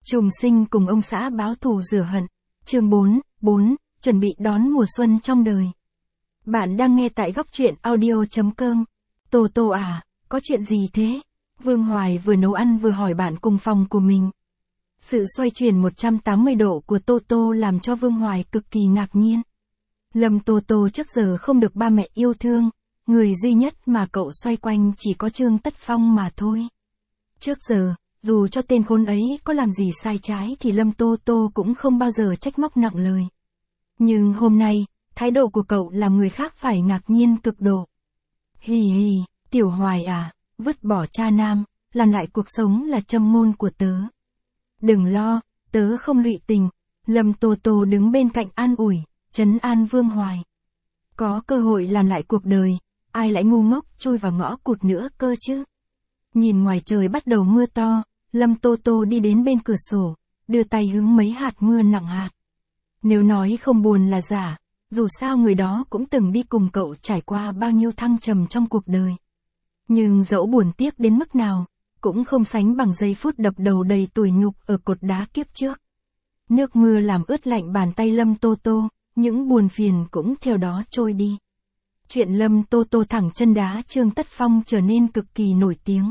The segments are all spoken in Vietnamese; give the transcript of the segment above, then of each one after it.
Trùng sinh cùng ông xã báo thù rửa hận. Chương 4, chuẩn bị đón mùa xuân trong đời. Bạn đang nghe tại góc truyện audio.com. Tô à, có chuyện gì thế? Vương Hoài vừa nấu ăn vừa hỏi bạn cùng phòng của mình. Sự xoay chuyển 180 độ của Tô làm cho Vương Hoài cực kỳ ngạc nhiên. Lâm Tô trước giờ không được ba mẹ yêu thương, người duy nhất mà cậu xoay quanh chỉ có Trương Tất Phong mà thôi. Trước giờ, dù cho tên khốn ấy có làm gì sai trái thì Lâm Tô cũng không bao giờ trách móc nặng lời. Nhưng hôm nay, thái độ của cậu làm người khác phải ngạc nhiên cực độ. Hì, Tiểu Hoài à, vứt bỏ cha nam, làm lại cuộc sống là châm ngôn của tớ. Đừng lo, tớ không lụy tình. Lâm Tô đứng bên cạnh an ủi, trấn an Vương Hoài. Có cơ hội làm lại cuộc đời, ai lại ngu ngốc chui vào ngõ cụt nữa cơ chứ. Nhìn ngoài trời bắt đầu mưa to, Lâm Tô đi đến bên cửa sổ, đưa tay hứng mấy hạt mưa nặng hạt. Nếu nói không buồn là giả, dù sao người đó cũng từng đi cùng cậu trải qua bao nhiêu thăng trầm trong cuộc đời. Nhưng dẫu buồn tiếc đến mức nào, cũng không sánh bằng giây phút đập đầu đầy tủi nhục ở cột đá kiếp trước. Nước mưa làm ướt lạnh bàn tay Lâm Tô, những buồn phiền cũng theo đó trôi đi. Chuyện Lâm Tô thẳng chân đá Trương Tất Phong trở nên cực kỳ nổi tiếng.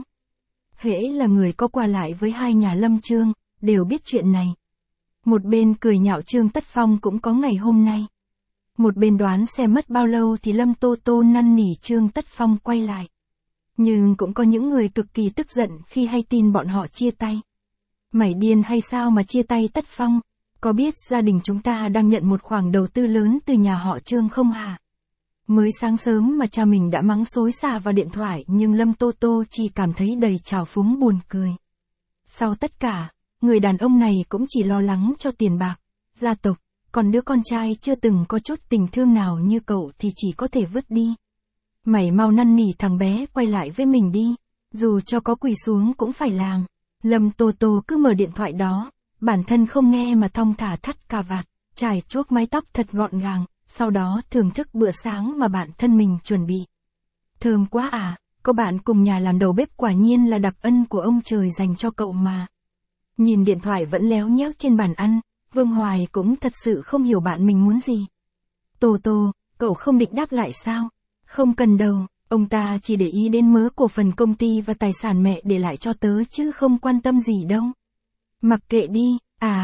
Hễ là người có qua lại với hai nhà Lâm Trương, đều biết chuyện này. Một bên cười nhạo Trương Tất Phong cũng có ngày hôm nay. Một bên đoán xem mất bao lâu thì Lâm Tô năn nỉ Trương Tất Phong quay lại. Nhưng cũng có những người cực kỳ tức giận khi hay tin bọn họ chia tay. Mày điên hay sao mà chia tay Tất Phong? Có biết gia đình chúng ta đang nhận một khoản đầu tư lớn từ nhà họ Trương không hả? Mới sáng sớm mà cha mình đã mắng xối xả vào điện thoại nhưng Lâm Tô chỉ cảm thấy đầy trào phúng buồn cười. Sau tất cả, người đàn ông này cũng chỉ lo lắng cho tiền bạc, gia tộc, còn đứa con trai chưa từng có chút tình thương nào như cậu thì chỉ có thể vứt đi. Mày mau năn nỉ thằng bé quay lại với mình đi, dù cho có quỳ xuống cũng phải làm. Lâm Tô cứ mở điện thoại đó, bản thân không nghe mà thong thả thắt cà vạt, chải chuốt mái tóc thật gọn gàng, sau đó thưởng thức bữa sáng mà bản thân mình chuẩn bị. Thơm quá à, có bạn cùng nhà làm đầu bếp quả nhiên là đặc ân của ông trời dành cho cậu mà. Nhìn điện thoại vẫn léo nhéo trên bàn ăn, Vương Hoài cũng thật sự không hiểu bạn mình muốn gì. Tô, cậu không định đáp lại sao? Không cần đâu, ông ta chỉ để ý đến mớ cổ phần công ty và tài sản mẹ để lại cho tớ chứ không quan tâm gì đâu. Mặc kệ đi,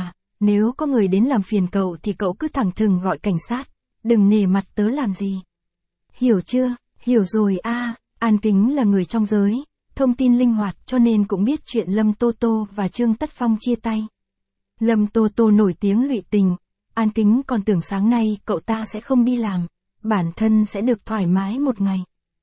nếu có người đến làm phiền cậu thì cậu cứ thẳng thừng gọi cảnh sát, đừng nể mặt tớ làm gì. Hiểu chưa? Hiểu rồi An Kính là người trong giới, thông tin linh hoạt cho nên cũng biết chuyện Lâm Tô và Trương Tất Phong chia tay. Lâm Tô nổi tiếng lụy tình, An Kính còn tưởng sáng nay cậu ta sẽ không đi làm, bản thân sẽ được thoải mái một ngày.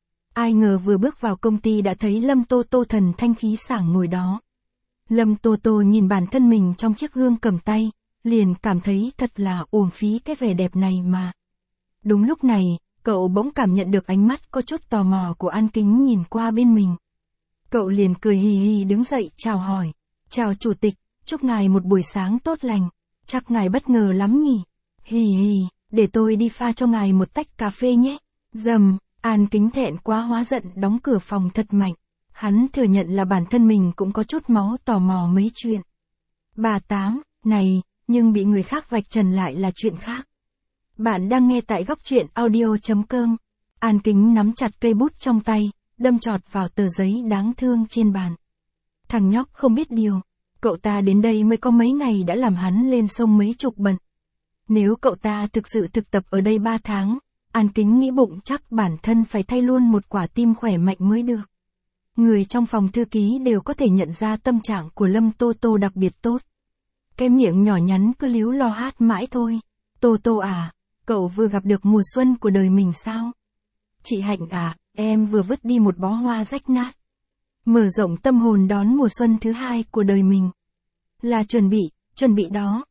Ai ngờ vừa bước vào công ty đã thấy Lâm Tô thần thanh khí sảng ngồi đó. Lâm Tô nhìn bản thân mình trong chiếc gương cầm tay, liền cảm thấy thật là uổng phí cái vẻ đẹp này mà. Đúng lúc này, cậu bỗng cảm nhận được ánh mắt có chút tò mò của An Kính nhìn qua bên mình. Cậu liền cười hì đứng dậy chào hỏi. Chào chủ tịch, chúc ngài một buổi sáng tốt lành. Chắc ngài bất ngờ lắm nhỉ? Hì, để tôi đi pha cho ngài một tách cà phê nhé. Dầm, An Kính thẹn quá hóa giận đóng cửa phòng thật mạnh. Hắn thừa nhận là bản thân mình cũng có chút máu tò mò mấy chuyện. Bà Tám, này, nhưng bị người khác vạch trần lại là chuyện khác. Bạn đang nghe tại góc truyện audio.com. An Kính nắm chặt cây bút trong tay, đâm chọt vào tờ giấy đáng thương trên bàn. Thằng nhóc không biết điều, cậu ta đến đây mới có mấy ngày đã làm hắn lên sông mấy chục bận. Nếu cậu ta thực sự thực tập ở đây 3 tháng, An Kính nghĩ bụng chắc bản thân phải thay luôn một quả tim khỏe mạnh mới được. Người trong phòng thư ký đều có thể nhận ra tâm trạng của Lâm Tô đặc biệt tốt. Cái miệng nhỏ nhắn cứ líu lo hát mãi thôi. Tô à, cậu vừa gặp được mùa xuân của đời mình sao? Chị Hạnh à, em vừa vứt đi một bó hoa rách nát. Mở rộng tâm hồn đón mùa xuân thứ 2 của đời mình. Là chuẩn bị đó.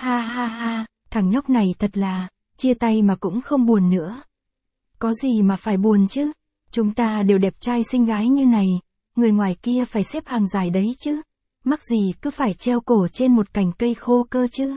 Ha, thằng nhóc này thật là, chia tay mà cũng không buồn nữa. Có gì mà phải buồn chứ? Chúng ta đều đẹp trai xinh gái như này, người ngoài kia phải xếp hàng dài đấy chứ. Mắc gì cứ phải treo cổ trên một cành cây khô cơ chứ.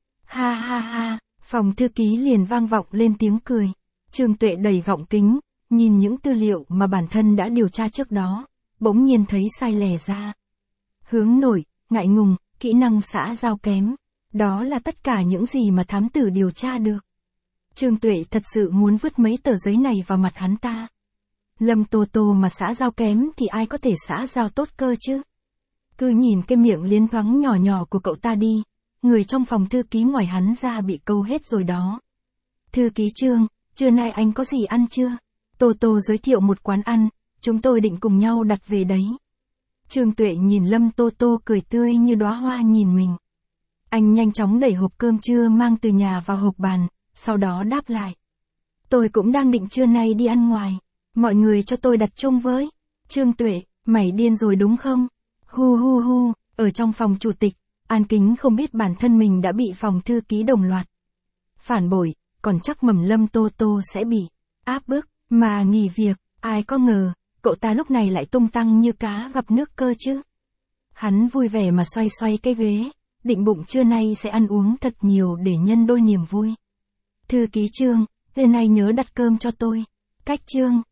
Ha, phòng thư ký liền vang vọng lên tiếng cười. Trương Tuệ đầy gọng kính, nhìn những tư liệu mà bản thân đã điều tra trước đó, bỗng nhiên thấy sai lẻ ra. Hướng nổi, ngại ngùng, kỹ năng xã giao kém. Đó là tất cả những gì mà thám tử điều tra được. Trương Tuệ thật sự muốn vứt mấy tờ giấy này vào mặt hắn ta. Lâm Tô Tô mà xã giao kém thì ai có thể xã giao tốt cơ chứ? Cứ nhìn cái miệng liến thoáng nhỏ nhỏ của cậu ta đi, người trong phòng thư ký ngoài hắn ra bị câu hết rồi đó. Thư ký Trương, trưa nay anh có gì ăn chưa? Tô Tô giới thiệu một quán ăn, chúng tôi định cùng nhau đặt về đấy. Trương Tuệ nhìn Lâm Tô Tô cười tươi như đóa hoa nhìn mình. Anh nhanh chóng đẩy hộp cơm trưa mang từ nhà vào hộp bàn, sau đó đáp lại. Tôi cũng đang định trưa nay đi ăn ngoài, mọi người cho tôi đặt chung với. Trương Tuệ, mày điên rồi đúng không? Hu hu hu, ở trong phòng chủ tịch, An Kính không biết bản thân mình đã bị phòng thư ký đồng loạt phản bội, còn chắc mầm Lâm Tô Tô sẽ bị áp bức, mà nghỉ việc, ai có ngờ, cậu ta lúc này lại tung tăng như cá gặp nước cơ chứ. Hắn vui vẻ mà xoay xoay cái ghế, định bụng trưa nay sẽ ăn uống thật nhiều để nhân đôi niềm vui. Thư ký Trương, lần này nhớ đặt cơm cho tôi. Cách Trương,